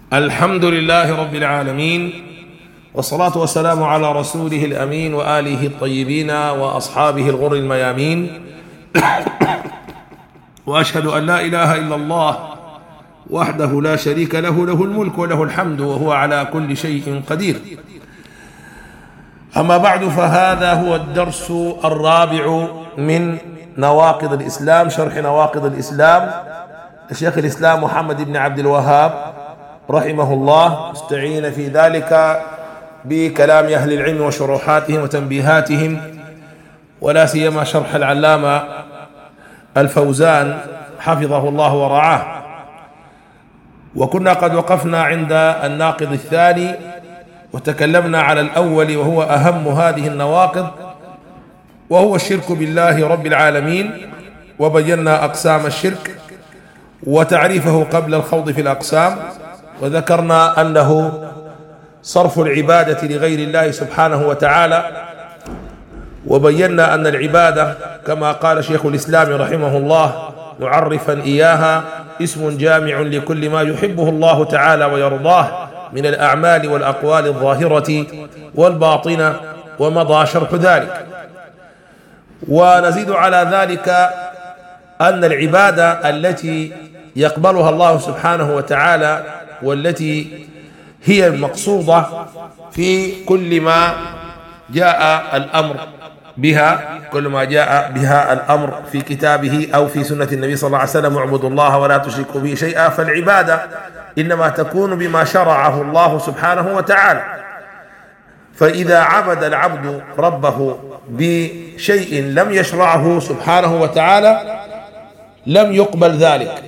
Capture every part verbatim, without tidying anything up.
الحمد لله رب العالمين، والصلاة والسلام على رسوله الأمين وآله الطيبين وأصحابه الغر الميامين. وأشهد أن لا إله إلا الله وحده لا شريك له، له الملك وله الحمد وهو على كل شيء قدير. أما بعد، فهذا هو الدرس الرابع من نواقض الإسلام، شرح نواقض الإسلام الشيخ الإسلام محمد بن عبد الوهاب رحمه الله، استعين في ذلك بكلام أهل العلم وشروحاتهم وتنبيهاتهم، ولا سيما شرح العلامة الفوزان حفظه الله ورعاه. وكنا قد وقفنا عند الناقض الثاني، وتكلمنا على الأول وهو أهم هذه النواقض، وهو الشرك بالله رب العالمين، وبينا أقسام الشرك وتعريفه قبل الخوض في الأقسام. وذكرنا أنه صرف العبادة لغير الله سبحانه وتعالى، وبينا أن العبادة كما قال شيخ الإسلام رحمه الله معرفا إياها اسم جامع لكل ما يحبه الله تعالى ويرضاه من الأعمال والأقوال الظاهرة والباطنة، ومضى شرح ذلك. ونزيد على ذلك أن العبادة التي يقبلها الله سبحانه وتعالى والتي هي المقصودة في كل ما جاء الأمر بها كل ما جاء بها الأمر في كتابه أو في سنة النبي صلى الله عليه وسلم: اعبدوا الله ولا تشركوا به شيئا. فالعبادة إنما تكون بما شرعه الله سبحانه وتعالى. فإذا عبد العبد ربه بشيء لم يشرعه سبحانه وتعالى لم يقبل ذلك.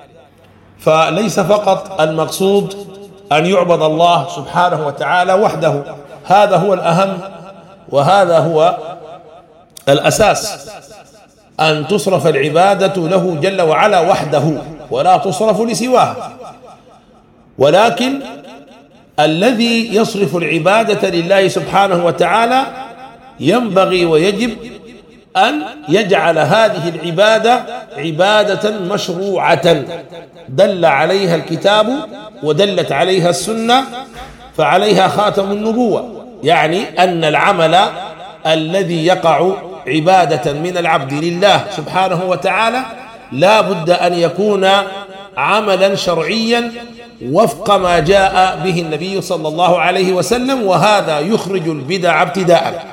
فليس فقط المقصود أن يعبد الله سبحانه وتعالى وحده، هذا هو الأهم وهذا هو الأساس، أن تصرف العبادة له جل وعلا وحده ولا تصرف لسواه. ولكن الذي يصرف العبادة لله سبحانه وتعالى ينبغي ويجب أن يجعل هذه العبادة عبادة مشروعة دل عليها الكتاب ودلت عليها السنة، فعليها خاتم النبوة. يعني أن العمل الذي يقع عبادة من العبد لله سبحانه وتعالى لا بد أن يكون عملا شرعيا وفق ما جاء به النبي صلى الله عليه وسلم، وهذا يخرج البدع ابتداء.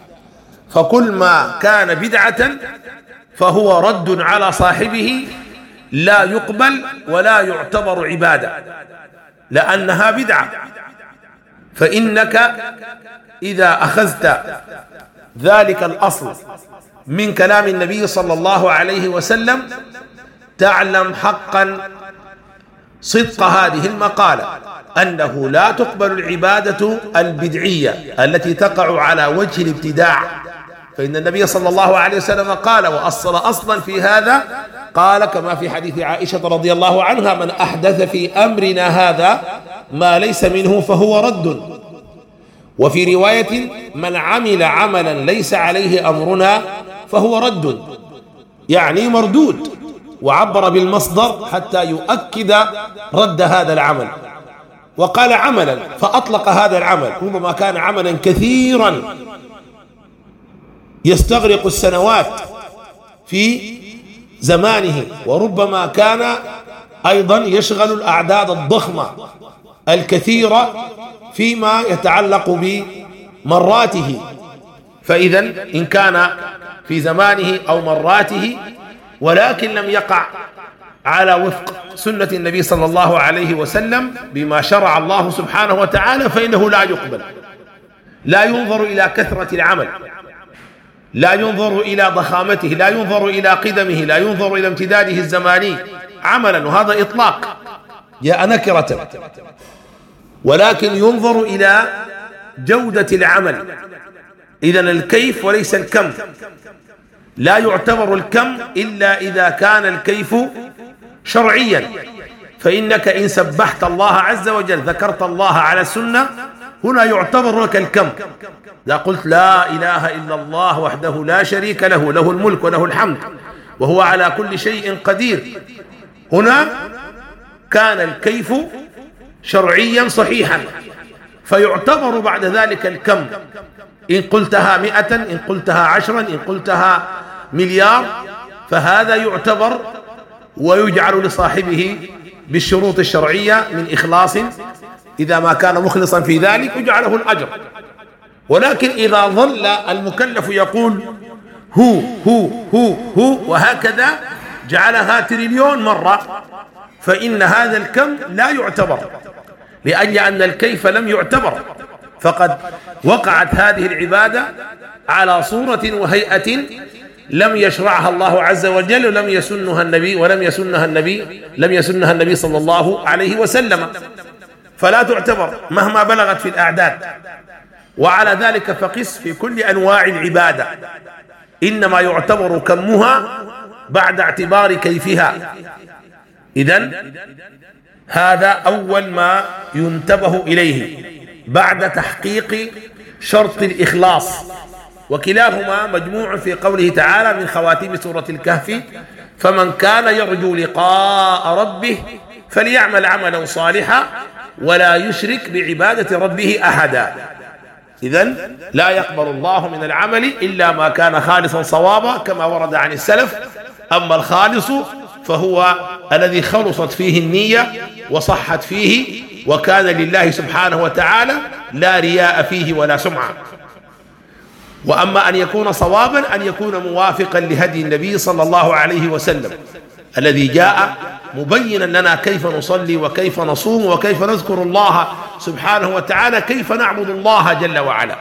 فكل ما كان بدعة فهو رد على صاحبه، لا يقبل ولا يعتبر عبادة لأنها بدعة. فإنك إذا أخذت ذلك الأصل من كلام النبي صلى الله عليه وسلم تعلم حقا صدق هذه المقالة، أنه لا تقبل العبادة البدعية التي تقع على وجه الابتداع. فإن النبي صلى الله عليه وسلم قال وأصل أصلا في هذا، قال كما في حديث عائشة رضي الله عنها: من أحدث في أمرنا هذا ما ليس منه فهو رد. وفي رواية: من عمل عملا ليس عليه أمرنا فهو رد، يعني مردود. وعبر بالمصدر حتى يؤكد رد هذا العمل، وقال عملا فأطلق هذا العمل. ربما كان عملا كثيرا يستغرق السنوات في زمانه، وربما كان أيضا يشغل الأعداد الضخمة الكثيرة فيما يتعلق بمراته. فإذا إن كان في زمانه أو مراته ولكن لم يقع على وفق سنة النبي صلى الله عليه وسلم بما شرع الله سبحانه وتعالى فإنه لا يقبل. لا ينظر إلى كثرة العمل، لا ينظر إلى ضخامته، لا ينظر إلى قدمه، لا ينظر إلى امتداده الزماني عملا، وهذا إطلاق جاء نكرة. ولكن ينظر إلى جودة العمل، إذن الكيف وليس الكم. لا يعتبر الكم إلا إذا كان الكيف شرعيا. فإنك إن سبحت الله عز وجل ذكرت الله على السنة هنا يعتبر لك الكم. إذا قلت لا إله إلا الله وحده لا شريك له، له الملك وله الحمد وهو على كل شيء قدير، هنا كان الكيف شرعيا صحيحا، فيعتبر بعد ذلك الكم، إن قلتها مئة، إن قلتها عشرا، إن قلتها مليار، فهذا يعتبر ويجعل لصاحبه بالشروط الشرعية من إخلاص، إذا ما كان مخلصا في ذلك يجعله الأجر. ولكن إذا ظل المكلف يقول هو هو هو هو وهكذا جعلها تريليون مرة، فإن هذا الكم لا يعتبر، لأجل أن الكيف لم يعتبر، فقد وقعت هذه العبادة على صورة وهيئة لم يشرعها الله عز وجل، ولم يسنها النبي ولم يسنها النبي لم يسنها النبي صلى الله عليه وسلم، فلا تعتبر مهما بلغت في الأعداد. وعلى ذلك فقس في كل أنواع العبادة، إنما يعتبر كمها بعد اعتبار كيفها. إذن هذا أول ما ينتبه إليه بعد تحقيق شرط الإخلاص، وكلاهما مجموع في قوله تعالى من خواتيم سورة الكهف: فمن كان يرجو لقاء ربه فليعمل عملا صالحا ولا يشرك بعبادة ربه أحدا. إذن لا يقبل الله من العمل إلا ما كان خالصا صوابا كما ورد عن السلف. أما الخالص فهو الذي خلصت فيه النية وصحت فيه وكان لله سبحانه وتعالى، لا رياء فيه ولا سمعة. وأما أن يكون صوابا أن يكون موافقا لهدي النبي صلى الله عليه وسلم الذي جاء مبينا لنا كيف نصلي وكيف نصوم وكيف نذكر الله سبحانه وتعالى، كيف نعبد الله جل وعلا.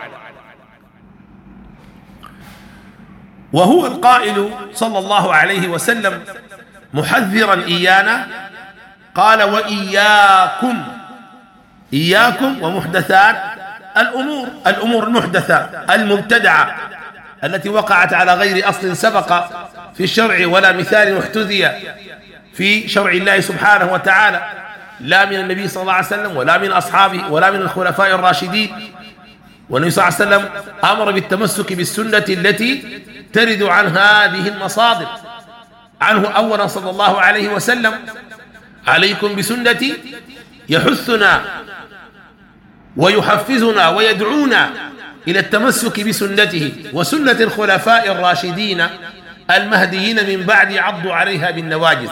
وهو القائل صلى الله عليه وسلم محذرا إيانا، قال: وإياكم إياكم ومحدثات الأمور، الأمور المحدثة المبتدعة التي وقعت على غير أصل سبق في الشرع ولا مثال احتذي في شرع الله سبحانه وتعالى، لا من النبي صلى الله عليه وسلم ولا من أصحابه ولا من الخلفاء الراشدين. والنبي صلى الله عليه وسلم أمر بالتمسك بالسنة التي ترد عن هذه المصادر عنه أولا صلى الله عليه وسلم: عليكم بسنتي، يحثنا ويحفزنا ويدعونا إلى التمسك بسنته وسنة الخلفاء الراشدين المهديين من بعد، عضوا عليها بالنواجذ.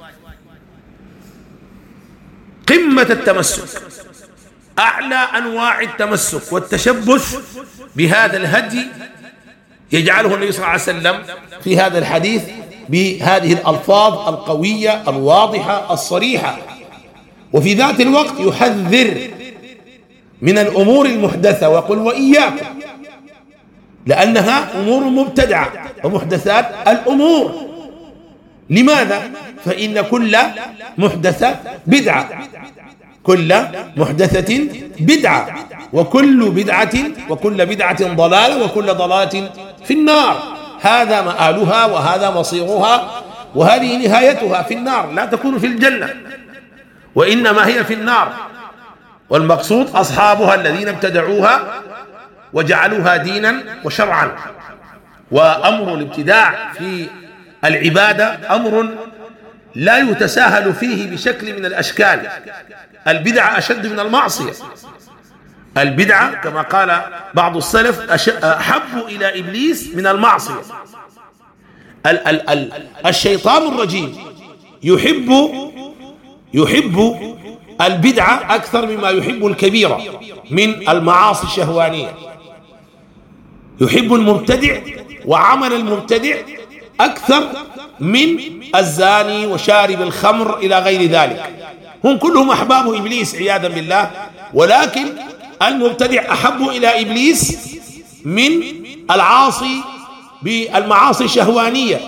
قمة التمسك، أعلى أنواع التمسك والتشبث بهذا الهدي يجعله النبي صلى الله عليه وسلم في هذا الحديث بهذه الألفاظ القوية الواضحة الصريحة، وفي ذات الوقت يحذر من الأمور المحدثة وقل وإياكم، لأنها أمور مبتدعة ومحدثات الأمور. لماذا؟ فإن كل محدثة بدعة، كل محدثة بدعة، وكل بدعة وكل بدعة ضلالة وكل ضلالة في النار. هذا مآلها وهذا مصيرها وهذه نهايتها في النار، لا تكون في الجنة وإنما هي في النار. والمقصود أصحابها الذين ابتدعوها وجعلوها دينا وشرعا. وأمر الابتداع في العبادة أمر لا يتساهل فيه بشكل من الأشكال. البدعة أشد من المعصية. البدعة كما قال بعض السلف أحب إلى إبليس من المعصية. ال ال ال الشيطان الرجيم يحب يحب البدعة أكثر مما يحب الكبيرة من المعاصي الشهوانية. يحب المبتدع وعمل المبتدع أكثر من الزاني وشارب الخمر إلى غير ذلك. هم كلهم أحباب إبليس عياذا بالله، ولكن المبتدع أحب إلى إبليس من العاصي بالمعاصي الشهوانية.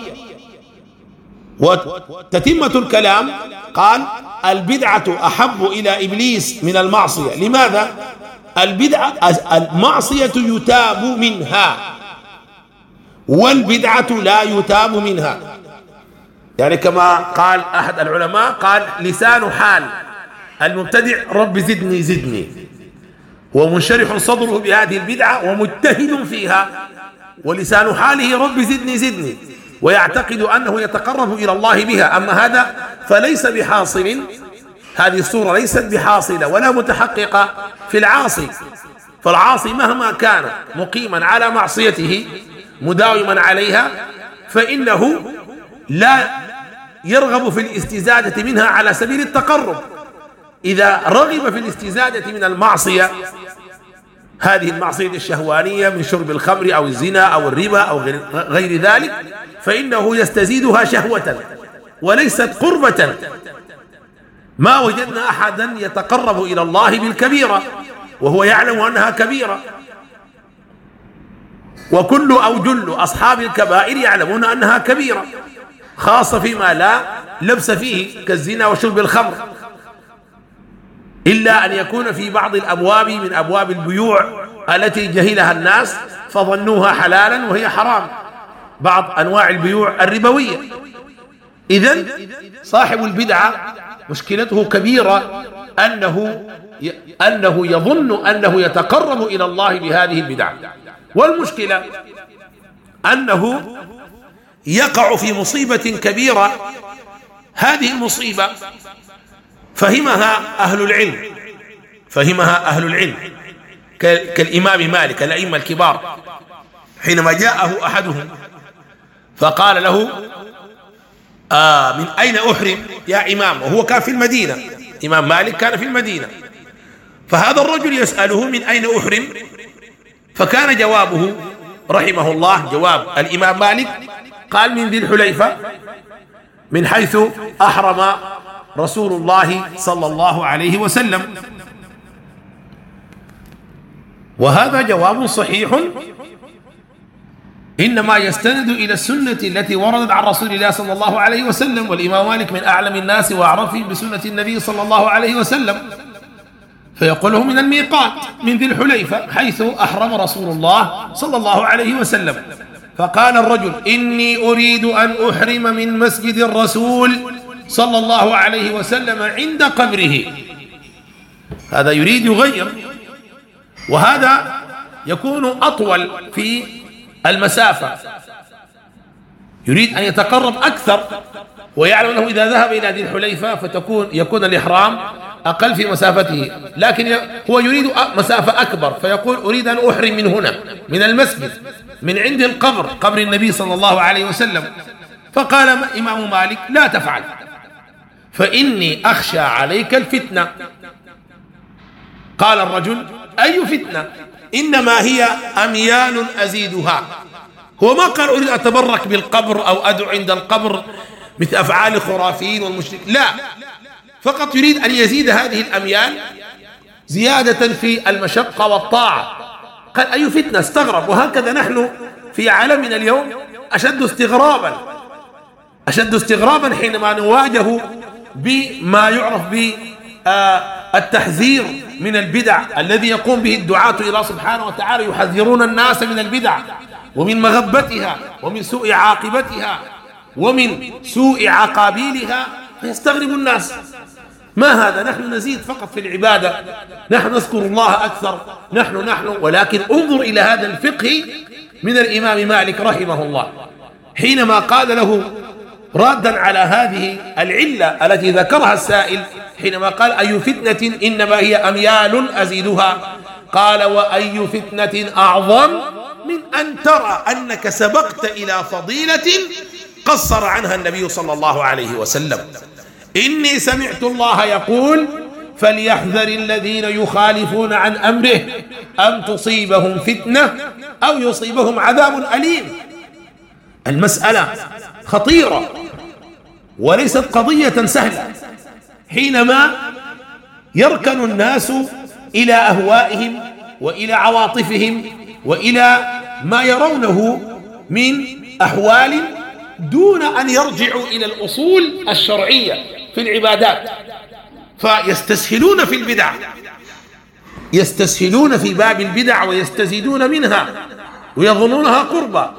وتتمة الكلام قال: البدعة أحب إلى إبليس من المعصية. لماذا؟ البدعة المعصية يتاب منها والبدعة لا يتاب منها. يعني كما قال أحد العلماء قال: لسان حال المبتدع رب زدني زدني، ومنشرح صدره بهذه البدعة ومجتهد فيها، ولسان حاله رب زدني زدني، ويعتقد أنه يتقرب إلى الله بها. أما هذا فليس بحاصل، هذه الصورة ليست بحاصلة ولا متحققة في العاصي، فالعاصي مهما كان مقيما على معصيته مداوما عليها فإنه لا يرغب في الاستزادة منها على سبيل التقرب. إذا رغب في الاستزادة من المعصية، هذه المعصية الشهوانية من شرب الخمر أو الزنا أو الربا أو غير ذلك، فإنه يستزيدها شهوة وليست قربة. ما وجدنا أحدا يتقرب إلى الله بالكبيرة وهو يعلم أنها كبيرة، وكل أو جل أصحاب الكبائر يعلمون أنها كبيرة، خاصة فيما لا لبس فيه كالزنا وشرب الخمر، إلا أن يكون في بعض الأبواب من أبواب البيوع التي جهلها الناس فظنوها حلالا وهي حرام، بعض أنواع البيوع الربوية. إذن صاحب البدعة مشكلته كبيرة، أنه أنه يظن أنه يتقرب إلى الله بهذه البدعة، والمشكلة أنه يقع في مصيبة كبيرة. هذه المصيبة فهمها أهل العلم، فهمها أهل العلم كالإمام مالك، الأئمة الكبار، حينما جاءه أحدهم فقال له: آه من أين أحرم يا إمام؟ وهو كان في المدينة، إمام مالك كان في المدينة، فهذا الرجل يسأله: من أين أحرم؟ فكان جوابه رحمه الله جواب الإمام مالك، قال: من ذي الحليفة، من حيث أحرم رسول الله صلى الله عليه وسلم. وهذا جواب صحيح إنما يستند إلى السنة التي وردت عن رسول الله صلى الله عليه وسلم، والإمام مالك من أعلم الناس وأعرفهم بسنة النبي صلى الله عليه وسلم، فيقوله من الميقات من ذي الحليفة حيث أحرم رسول الله صلى الله عليه وسلم. فقال الرجل: إني أريد أن أحرم من مسجد الرسول صلى الله عليه وسلم عند قبره. هذا يريد يغير، وهذا يكون أطول في المسافة، يريد أن يتقرب أكثر، ويعلم أنه إذا ذهب إلى ذي الحليفة فتكون يكون الإحرام أقل في مسافته، لكن هو يريد مسافة أكبر، فيقول: أريد أن أحرم من هنا، من المسجد، من عند القبر، قبر النبي صلى الله عليه وسلم. فقال إمام مالك: لا تفعل، فإني أخشى عليك الفتنة. قال الرجل: أي فتنة؟ إنما هي أميال أزيدها. هو ما قال أريد أتبرك بالقبر أو أدعو عند القبر مثل أفعال الخرافيين والمشركين، لا، فقط يريد أن يزيد هذه الأميال زيادة في المشقة والطاعة. قال: أي فتنة؟ استغرب. وهكذا نحن في عالمنا اليوم أشد استغرابا أشد استغرابا حينما نواجه بما يعرف بالتحذير من البدع الذي يقوم به الدعاة إلى الله سبحانه وتعالى، يحذرون الناس من البدع ومن مغبتها ومن سوء عاقبتها ومن سوء عقابيلها، فيستغرب الناس. ما هذا؟ نحن نزيد فقط في العبادة، نحن نذكر الله أكثر، نحن نحن ولكن انظر إلى هذا الفقه من الإمام مالك رحمه الله، حينما قال له رادا على هذه العلة التي ذكرها السائل، حينما قال: أي فتنة؟ إنما هي أميال أزيدها. قال: وأي فتنة أعظم من أن ترى أنك سبقت إلى فضيلة قصر عنها النبي صلى الله عليه وسلم. إني سمعت الله يقول: فليحذر الذين يخالفون عن أمره أن تصيبهم فتنة أو يصيبهم عذاب أليم. المسألة خطيرة وليست قضية سهلة، حينما يركن الناس إلى أهوائهم وإلى عواطفهم وإلى ما يرونه من أحوال دون أن يرجعوا إلى الأصول الشرعية في العبادات، فيستسهلون في البدع، يستسهلون في باب البدع ويستزيدون منها ويظنونها قربة.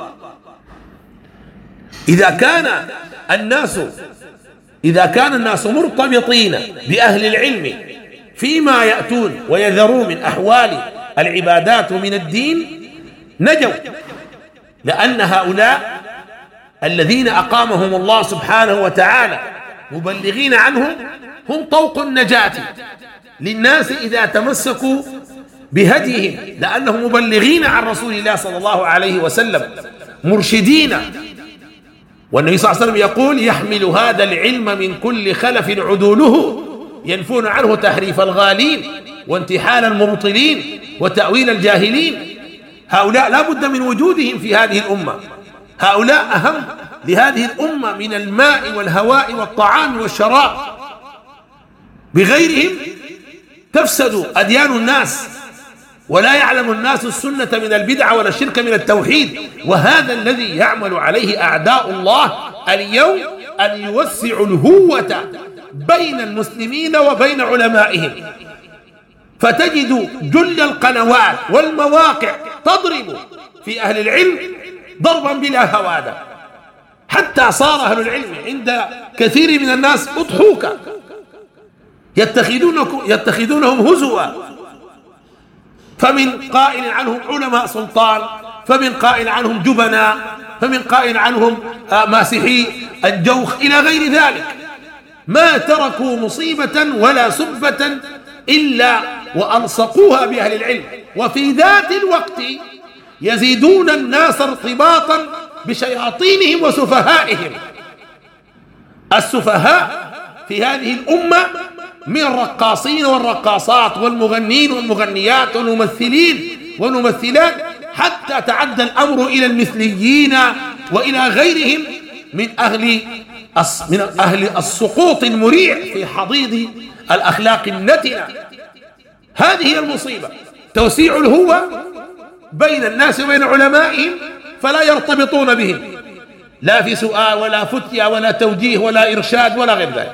إذا كان الناس إذا كان الناس مرتبطين بأهل العلم فيما يأتون ويذرون من أحوال العبادات ومن الدين نجوا، لأن هؤلاء الذين أقامهم الله سبحانه وتعالى مبلغين عنهم هم طوق النجاة للناس إذا تمسكوا بهديهم، لأنهم مبلغين عن رسول الله صلى الله عليه وسلم، مرشدين. والنبي صلى الله عليه وسلم يقول: يحمل هذا العلم من كل خلف عدوله ينفون عنه تحريف الغالين وانتحال المبطلين وتأويل الجاهلين. هؤلاء لا بد من وجودهم في هذه الأمة، هؤلاء أهم لهذه الأمة من الماء والهواء والطعام والشراب، بغيرهم تفسد أديان الناس ولا يعلم الناس السنة من البدعة ولا الشرك من التوحيد. وهذا الذي يعمل عليه أعداء الله اليوم، أن يوسعوا الهوة بين المسلمين وبين علمائهم، فتجد جل القنوات والمواقع تضرب في أهل العلم ضربا بلا هوادة، حتى صار أهل العلم عند كثير من الناس أضحوكا، يتخذونهم هزوا، فمن قائل عنهم علماء سلطان، فمن قائل عنهم جبناء، فمن قائل عنهم ماسحي الجوخ إلى غير ذلك. ما تركوا مصيبة ولا سبة إلا وألصقوها بأهل العلم، وفي ذات الوقت يزيدون الناس ارتباطا بشياطينهم وسفهائهم. السفهاء في هذه الأمة من الرقاصين والرقاصات والمغنين والمغنيات والممثلين والممثلات، حتى تعدى الأمر إلى المثليين وإلى غيرهم من أهل من أهل السقوط المريع في حضيض الأخلاق النتنة. هذه هي المصيبة، توسيع الهوة بين الناس وبين علمائهم، فلا يرتبطون بهم لا في سؤال ولا فتيا ولا توجيه ولا إرشاد ولا غير ذلك.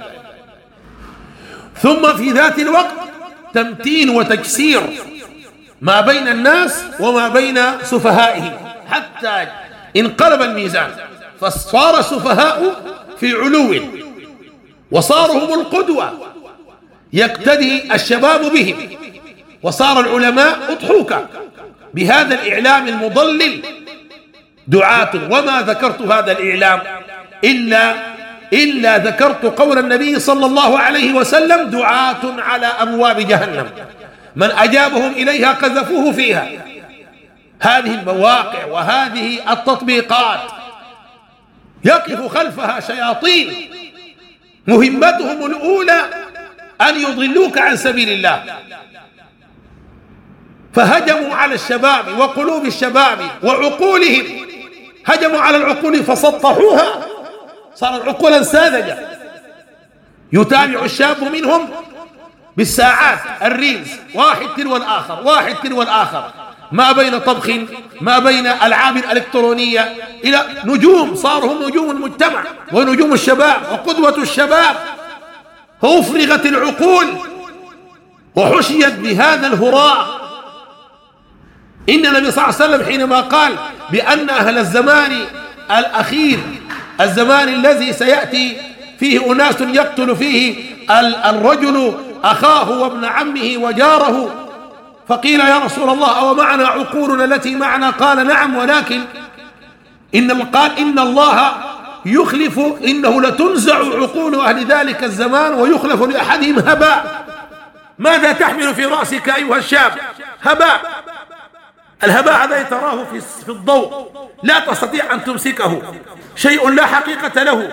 ثم في ذات الوقت تمتين وتكسير ما بين الناس وما بين سفهائهم، حتى انقلب الميزان، فصار السفهاء في علو وصاروا هم القدوة يقتدي الشباب بهم، وصار العلماء أضحوكا بهذا الإعلام المضلل دعاة. وما ذكرت هذا الإعلام إلا إلا ذكرت قول النبي صلى الله عليه وسلم: دعاة على أبواب جهنم من أجابهم إليها قذفوه فيها. هذه المواقع وهذه التطبيقات يقف خلفها شياطين مهمتهم الأولى أن يضلوك عن سبيل الله، فهجموا على الشباب وقلوب الشباب وعقولهم، هجموا على العقول فسطحوها، صارت عقولا ساذجة. يتابع الشاب منهم بالساعات الريلز، واحد تلو الآخر واحد تلو الآخر، ما بين طبخ ما بين ألعاب إلكترونية إلى نجوم، صاروا هم نجوم المجتمع ونجوم الشباب وقدوة الشباب، فأفرغت العقول وحشيت بهذا الهراء. إن النبي صلى الله عليه وسلم حينما قال بأن أهل الزمان الأخير، الزمان الذي سيأتي فيه أناس يقتل فيه الرجل أخاه وابن عمه وجاره، فقيل: يا رسول الله، أو معنا عقولنا التي معنا؟ قال: نعم، ولكن إن قال إن الله يخلف، إنه لتنزع عقول أهل ذلك الزمان ويخلف لأحدهم هباء. ماذا تحمل في رأسك أيها الشاب؟ هباء. الهباء هذا تراه في الضوء، لا تستطيع أن تمسكه، شيء لا حقيقة له،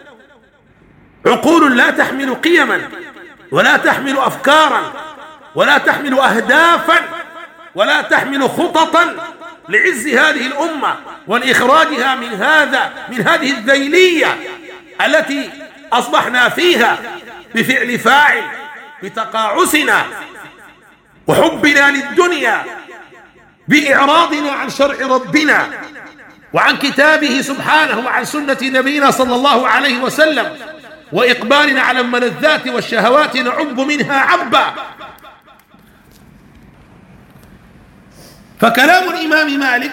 عقول لا تحمل قيما ولا تحمل أفكارا ولا تحمل أهدافا ولا تحمل خططا لعز هذه الأمة والإخراجها من هذا من هذه الذيلية التي أصبحنا فيها بفعل فاعل، بتقاعسنا وحبنا للدنيا، بإعراضنا عن شرع ربنا وعن كتابه سبحانه وعن سنة نبينا صلى الله عليه وسلم، وإقبالنا على الملذات والشهوات نعب منها عبا. فكلام الإمام مالك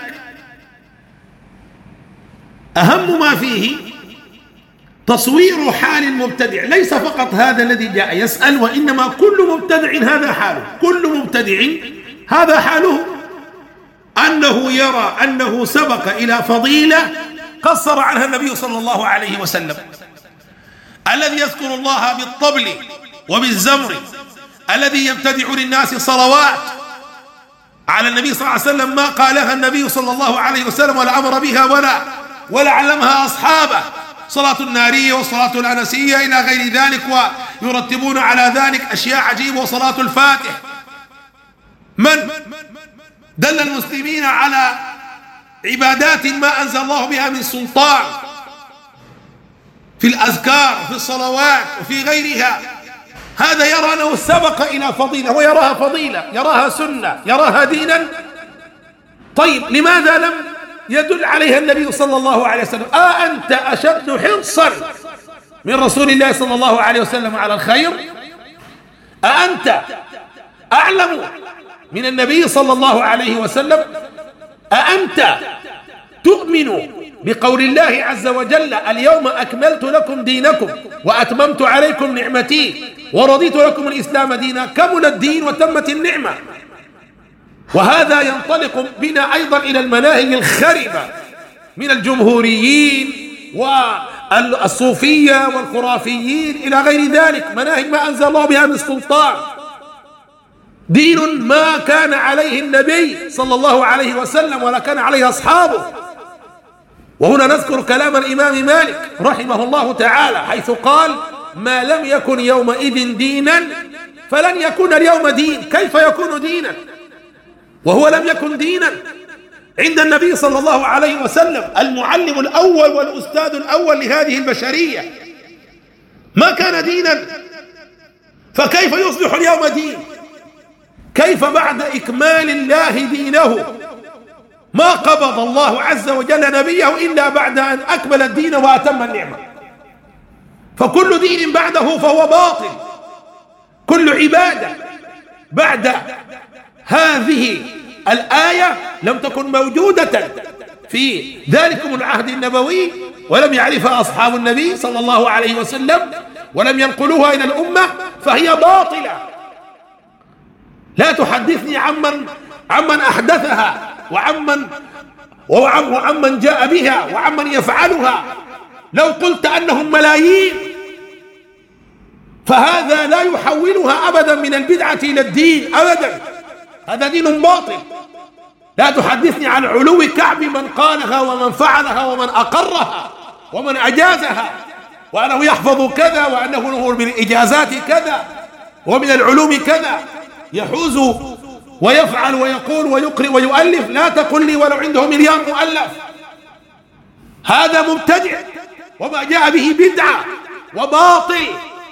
أهم ما فيه تصوير حال المبتدع، ليس فقط هذا الذي جاء يسأل، وإنما كل مبتدع هذا حاله، كل مبتدع هذا حاله، أنه يرى أنه سبق إلى فضيلة قصر عنها النبي صلى الله عليه وسلم، الذي يذكر الله بالطبل وبالزمر الذي يبتدع للناس صلوات على النبي صلى الله عليه وسلم ما قالها النبي صلى الله عليه وسلم ولا أمر بها ولا ولا علمها أصحابه، صلاة النارية والصلاة الأنسية إلى غير ذلك، ويرتبون على ذلك أشياء عجيبة، وصلاة الفاتح. من دل المسلمين على عبادات ما أنزل الله بها من سلطان في الأذكار في الصلوات وفي غيرها، هذا يرى أنه سبق إلى فضيلة ويراها فضيلة، يراها سنة، يراها دينا. طيب لماذا لم يدل عليها النبي صلى الله عليه وسلم؟ آه أنت أشد حرصا من رسول الله صلى الله عليه وسلم على الخير؟ أأنت أعلم من النبي صلى الله عليه وسلم؟ أأنت تؤمن بقول الله عز وجل اليوم أكملت لكم دينكم وأتممت عليكم نعمتي ورضيت لكم الإسلام دينا؟ كمل الدين وتمت النعمة. وهذا ينطلق بنا أيضا إلى المناهج الخربة من الجمهوريين والصوفية والخرافيين إلى غير ذلك، مناهج ما أنزل الله بها من سلطان، دين ما كان عليه النبي صلى الله عليه وسلم ولا كان عليه أصحابه. وهنا نذكر كلام الإمام مالك رحمه الله تعالى حيث قال ما لم يكن يومئذ دينا فلن يكون اليوم دين. كيف يكون دينا وهو لم يكن دينا عند النبي صلى الله عليه وسلم، المعلم الأول والأستاذ الأول لهذه البشرية؟ ما كان دينا، فكيف يصبح اليوم دين؟ كيف بعد إكمال الله دينه ما قبض الله عز وجل نبيه إلا بعد أن أكمل الدين وأتم النعمة؟ فكل دين بعده فهو باطل، كل عبادة بعد هذه الآية لم تكن موجودة في ذلكم العهد النبوي ولم يعرفها أصحاب النبي صلى الله عليه وسلم ولم ينقلوها إلى الأمة فهي باطلة. لا تحدثني عمن عمن أحدثها وعمن وعمن جاء بها وعمن يفعلها. لو قلت أنهم ملايين فهذا لا يحولها أبدا من البدعة إلى الدين أبدا، هذا دين باطل. لا تحدثني عن علو كعب من قالها ومن فعلها ومن أقرها ومن أجازها، وأنه يحفظ كذا وأنه من الإجازات كذا ومن العلوم كذا، يحوز ويفعل ويقول ويقرئ ويؤلف. لا تقل لي ولو عنده مليار مؤلف، هذا مبتدع وما جاء به بدعة وباطل.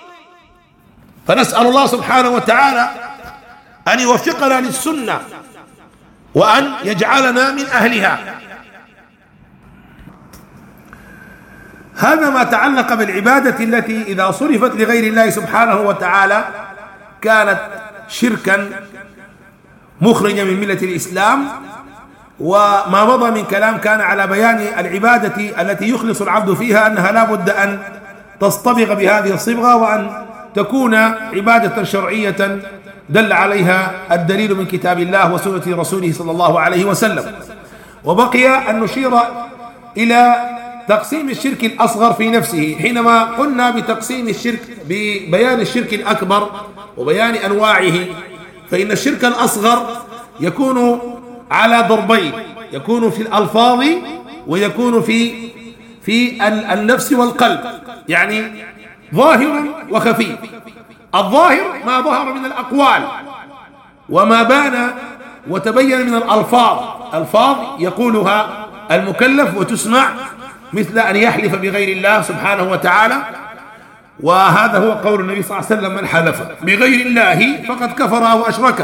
فنسأل الله سبحانه وتعالى أن يوفقنا للسنة وأن يجعلنا من أهلها. هذا ما تعلق بالعبادة التي إذا صرفت لغير الله سبحانه وتعالى كانت شركا مخرجا من ملة الإسلام. وما مضى من كلام كان على بيان العبادة التي يخلص العبد فيها أنها لا بد أن تصطبغ بهذه الصبغة وأن تكون عبادة شرعية دل عليها الدليل من كتاب الله وسنة رسوله صلى الله عليه وسلم. وبقي أن نشير إلى تقسيم الشرك الأصغر في نفسه. حينما قلنا بتقسيم الشرك ببيان الشرك الأكبر وبيان أنواعه، فإن الشرك الأصغر يكون على ضربين، يكون في الألفاظ ويكون في في النفس والقلب، يعني ظاهر وخفي. الظاهر ما ظهر من الأقوال وما بان وتبين من الألفاظ، ألفاظ يقولها المكلف وتسمع، مثل أن يحلف بغير الله سبحانه وتعالى، وهذا هو قول النبي صلى الله عليه وسلم من حلف بغير الله فقد كفر أو أشرك.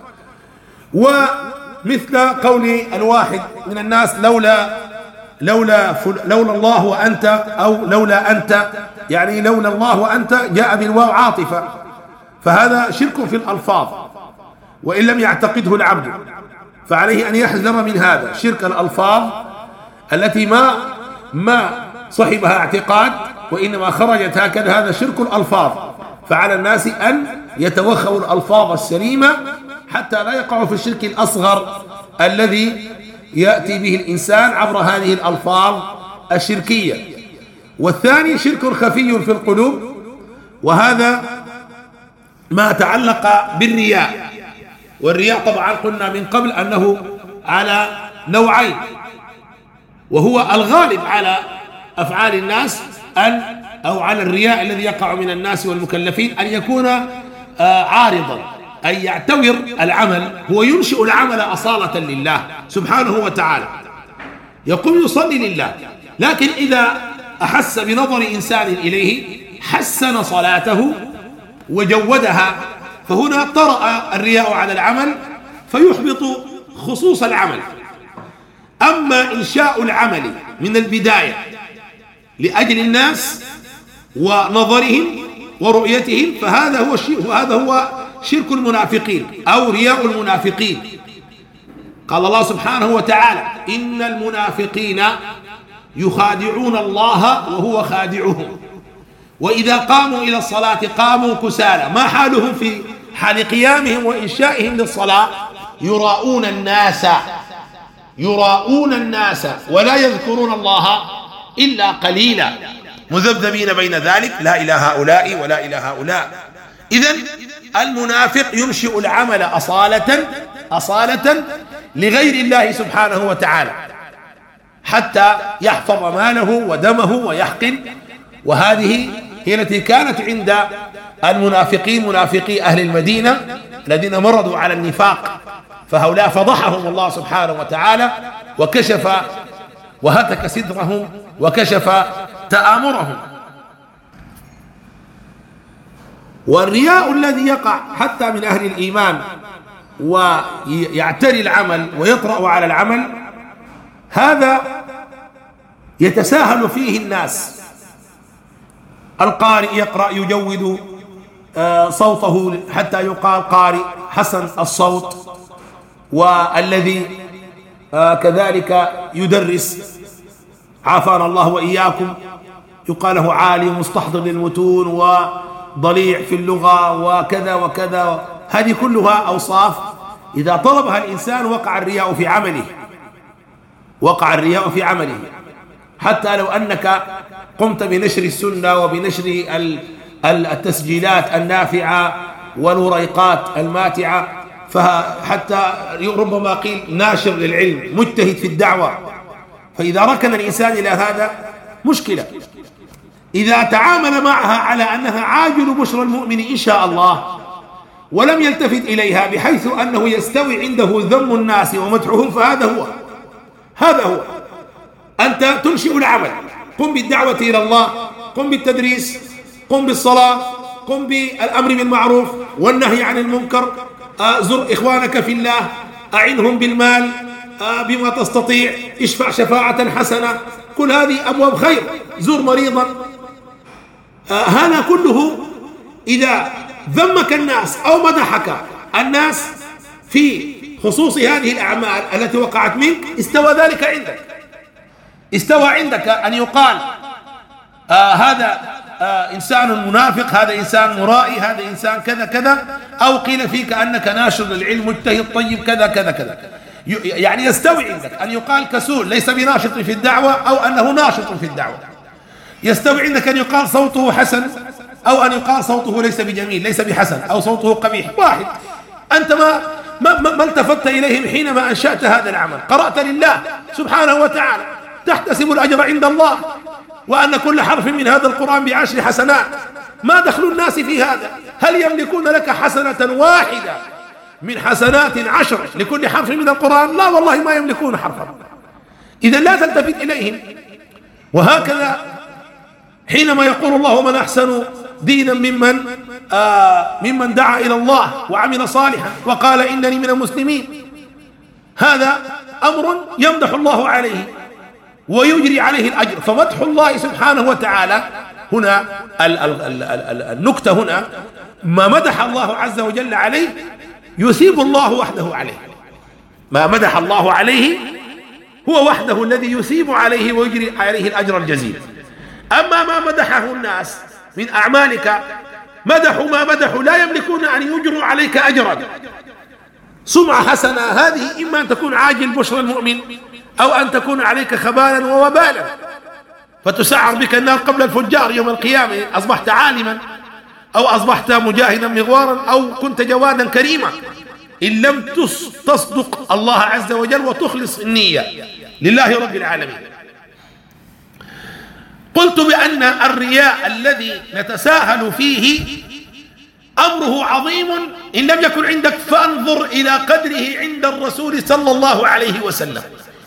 ومثل قول الواحد من الناس لولا لولا لولا الله وأنت، أو لولا أنت، يعني لولا الله وأنت جاء بالواو عاطفة، فهذا شرك في الألفاظ وإن لم يعتقده العبد، فعليه أن يحذر من هذا شرك الألفاظ التي ما ما صحبها اعتقاد وإنما خرجت هكذا، هذا شرك الألفاظ. فعلى الناس أن يتوخوا الألفاظ السليمة حتى لا يقعوا في الشرك الأصغر الذي يأتي به الإنسان عبر هذه الألفاظ الشركية. والثاني شرك خفي في القلوب، وهذا ما تعلق بالرياء. والرياء طبعا قلنا من قبل أنه على نوعين، وهو الغالب على أفعال الناس أن أو على الرياء الذي يقع من الناس والمكلفين أن يكون عارضا، أن يعتبر العمل، هو ينشئ العمل أصالة لله سبحانه وتعالى، يقوم يصلي لله، لكن إذا أحس بنظر إنسان إليه حسن صلاته وجودها، فهنا طرأ الرياء على العمل فيحبط خصوص العمل. أما إنشاء العمل من البداية لأجل الناس ونظرهم ورؤيتهم فهذا هو الشرك، وهذا هو شرك المنافقين أو رياء المنافقين. قال الله سبحانه وتعالى: إن المنافقين يخادعون الله وهو خادعهم وإذا قاموا إلى الصلاة قاموا كسالى. ما حالهم في حال قيامهم وإنشائهم للصلاة؟ يراؤون الناس يراؤون الناس ولا يذكرون الله إلا قليلا، مذبذبين بين ذلك، لا إلى هؤلاء ولا إلى هؤلاء. إذن المنافق ينشئ العمل أصالة أصالة لغير الله سبحانه وتعالى حتى يحفظ ماله ودمه ويحقن، وهذه هي التي كانت عند المنافقين، منافقي أهل المدينة الذين مرضوا على النفاق، فهؤلاء فضحهم الله سبحانه وتعالى وكشف وهتك سترهم وكشف تآمرهم. والرياء الذي يقع حتى من أهل الإيمان ويعتري العمل ويطرأ على العمل، هذا يتساهل فيه الناس. القارئ يقرأ يجود صوته حتى يقال قارئ حسن الصوت، والذي كذلك يدرس عافانا الله وإياكم يقال له عالم مستحضر للمتون وضليع في اللغة وكذا وكذا. هذه كلها أوصاف إذا طلبها الإنسان وقع الرياء في عمله، وقع الرياء في عمله. حتى لو أنك قمت بنشر السنة وبنشر التسجيلات النافعة والوريقات الماتعة، فحتى ربما قيل ناشر للعلم مجتهد في الدعوة، فإذا ركن الإنسان إلى هذا مشكلة. إذا تعامل معها على أنها عاجل بشرى المؤمن إن شاء الله ولم يلتفت إليها بحيث أنه يستوي عنده ذم الناس ومدحهم، فهذا هو هذا هو أنت تنشئ العمل. قم بالدعوة إلى الله، قم بالتدريس، قم بالصلاة، قم بالأمر بالمعروف والنهي عن المنكر، زر إخوانك في الله، أعنهم بالمال بما تستطيع، اشفع شفاعة حسنة، كل هذه أبواب خير، زر مريضا. هذا كله إذا ذمك الناس أو مدحك الناس في خصوص هذه الأعمال التي وقعت منك، استوى ذلك عندك، استوى عندك أن يقال آه هذا آه إنسان منافق، هذا إنسان مرائي، هذا إنسان كذا كذا، أو قيل فيك أنك ناشر للعلم مجتهد طيب كذا كذا كذا. يعني يستوي عندك أن يقال كسول ليس بناشط في الدعوة أو أنه ناشط في الدعوة. يستوي عندك أن يقال صوته حسن أو أن يقال صوته ليس بجميل ليس بحسن أو صوته قبيح. واحد، أنت ما ما, ما التفت إليهم حينما أنشأت هذا العمل، قرأت لله سبحانه وتعالى، تحتسب الأجر عند الله، وأن كل حرف من هذا القرآن بعشر حسنات. ما دخل الناس في هذا؟ هل يملكون لك حسنة واحدة من حسنات عشر لكل حرف من القرآن؟ لا والله ما يملكون حرفا. إذا لا تلتفت إليهم. وهكذا حينما يقول الله: ومن أحسن دينا ممن آه ممن دعا إلى الله وعمل صالحا وقال إنني من المسلمين، هذا أمر يمدح الله عليه ويجري عليه الأجر. فمدح الله سبحانه وتعالى هنا النكتة هنا ما مدح الله عز وجل عليه يثيب الله وحده عليه، ما مدح الله عليه هو وحده الذي يثيب عليه ويجري عليه الأجر الجزيل. أما ما مدحه الناس من أعمالك، مدحوا ما مدحوا لا يملكون أن يجروا عليك أجرا. سمعة حسنة هذه إما أن تكون عاجل بشرى المؤمن أو أن تكون عليك خبالا ووبالا، فتسعر بك النار قبل الفجار يوم القيامة، أصبحت عالما أو أصبحت مجاهدا مغوارا أو كنت جوادا كريما، إن لم تصدق الله عز وجل وتخلص النية لله رب العالمين. قلت بأن الرياء الذي نتساهل فيه أمره عظيم، إن لم يكن عندك فانظر إلى قدره عند الرسول صلى الله عليه وسلم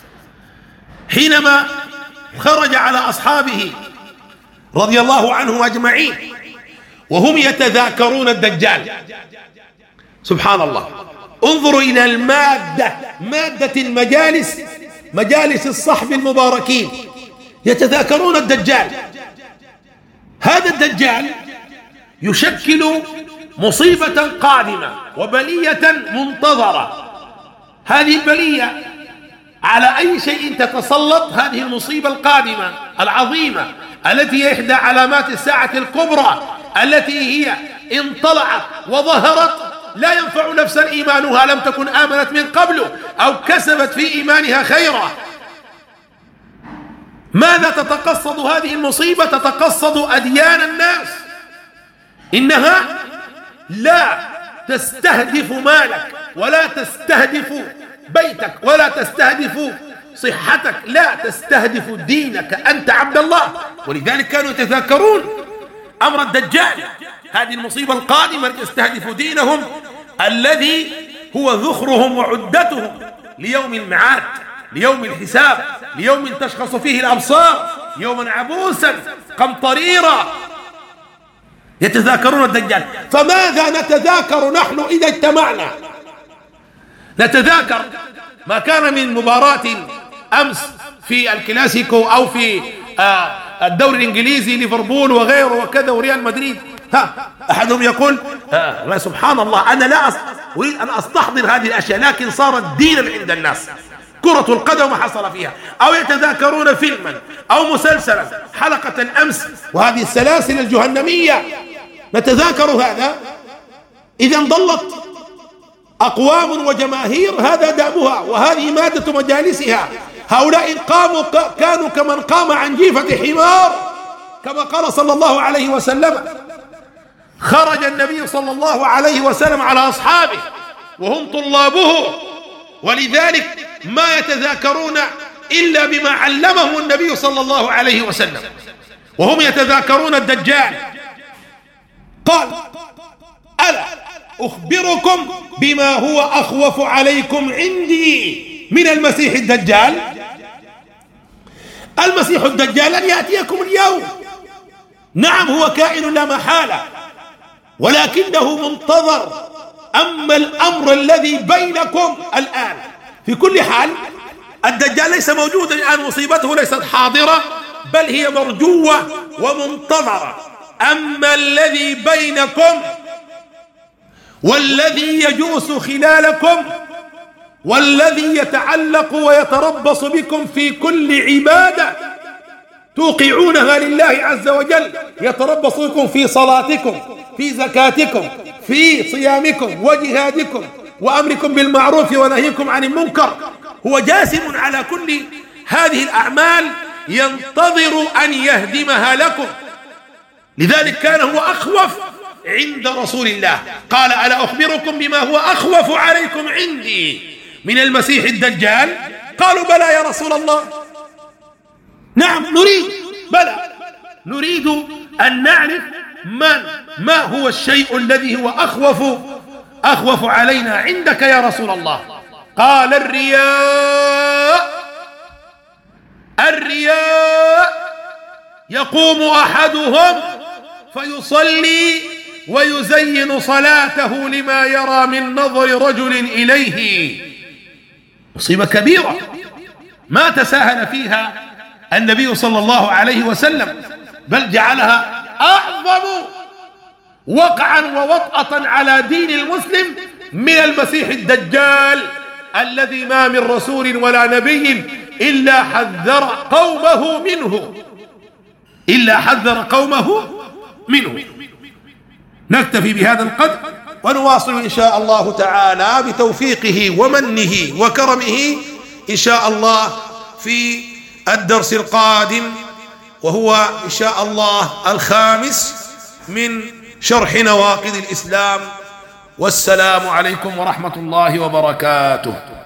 حينما خرج على أصحابه رضي الله عنهم أجمعين وهم يتذاكرون الدجال. سبحان الله، انظروا إلى المادة، مادة المجالس، مجالس الصحب المباركين يتذاكرون الدجال. هذا الدجال يشكل مصيبة قادمة وبلية منتظرة. هذه البلية على أي شيء تتسلط، هذه المصيبة القادمة العظيمة التي هي إحدى علامات الساعة الكبرى، التي هي إن طلعت وظهرت لا ينفع نفسا إيمانها لم تكن آمنت من قبل أو كسبت في إيمانها خيرا. ماذا تتقصد هذه المصيبة؟ تتقصد أديان الناس. إنها لا تستهدف مالك ولا تستهدف بيتك ولا تستهدف صحتك، لا تستهدف دينك، أنت عبد الله. ولذلك كانوا يتذكرون أمر الدجال، هذه المصيبة القادمة تستهدف دينهم الذي هو ذخرهم وعدتهم ليوم المعاد، ليوم الحساب، ليوم تشخص فيه الأبصار، يوما عبوسا قمطريرا. يتذاكرون الدجال. فماذا نتذاكر نحن إذا اجتمعنا؟ نتذاكر ما كان من مباراة أمس في الكلاسيكو أو في الدوري الإنجليزي، ليفربول وغيره وكذا وريال مدريد. ها أحدهم يقول آه سبحان الله، أنا لا أريد أن أستحضر هذه الأشياء، لكن صارت دينا عند الناس. كرة القدم ما حصل فيها، أو يتذاكرون فيلما أو مسلسلا، حلقة الأمس وهذه السلاسل الجهنمية نتذاكر هذا. إذا ضلت أقوام وجماهير هذا دأبها وهذه مادة مجالسها. هؤلاء قاموا كانوا كمن قام عن جيفة حمار، كما قال صلى الله عليه وسلم. خرج النبي صلى الله عليه وسلم على أصحابه وهم طلابه، ولذلك ما يتذاكرون إلا بما علمهم النبي صلى الله عليه وسلم، وهم يتذاكرون الدجال. قال: ألا أخبركم بما هو أخوف عليكم عندي من المسيح الدجال؟ المسيح الدجال لن يأتيكم اليوم، نعم هو كائن لا محالة، ولكنه منتظر. أما الأمر الذي بينكم الآن، في كل حال الدجال ليس موجودا الآن، مصيبته ليست حاضرة بل هي مرجوة ومنتظرة. أما الذي بينكم والذي يجوس خلالكم والذي يتعلق ويتربص بكم في كل عبادة توقعونها لله عز وجل، يتربص بكم في صلاتكم، في زكاتكم، في صيامكم وجهادكم وأمركم بالمعروف ونهيكم عن المنكر، هو جاسم على كل هذه الأعمال ينتظر أن يهدمها لكم. لذلك كان هو أخوف عند رسول الله. قال: ألا أخبركم بما هو أخوف عليكم عندي من المسيح الدجال؟ قالوا: بلى يا رسول الله، نعم نريد، بلى نريد أن نعرف من ما هو الشيء الذي هو أخوف أخوف علينا عندك يا رسول الله. قال: الرياء. الرياء يقوم أحدهم فيصلي ويزين صلاته لما يرى من نظر رجل إليه. مصيبة كبيرة ما تساهل فيها النبي صلى الله عليه وسلم، بل جعلها أعظم وقعا ووطأة على دين المسلم من المسيح الدجال الذي ما من رسول ولا نبي إلا حذر قومه منه إلا حذر قومه منه. نكتفي بهذا القدر ونواصل إن شاء الله تعالى بتوفيقه ومنه وكرمه إن شاء الله في الدرس القادم، وهو إن شاء الله الخامس من شرح نواقض الإسلام. والسلام عليكم ورحمة الله وبركاته.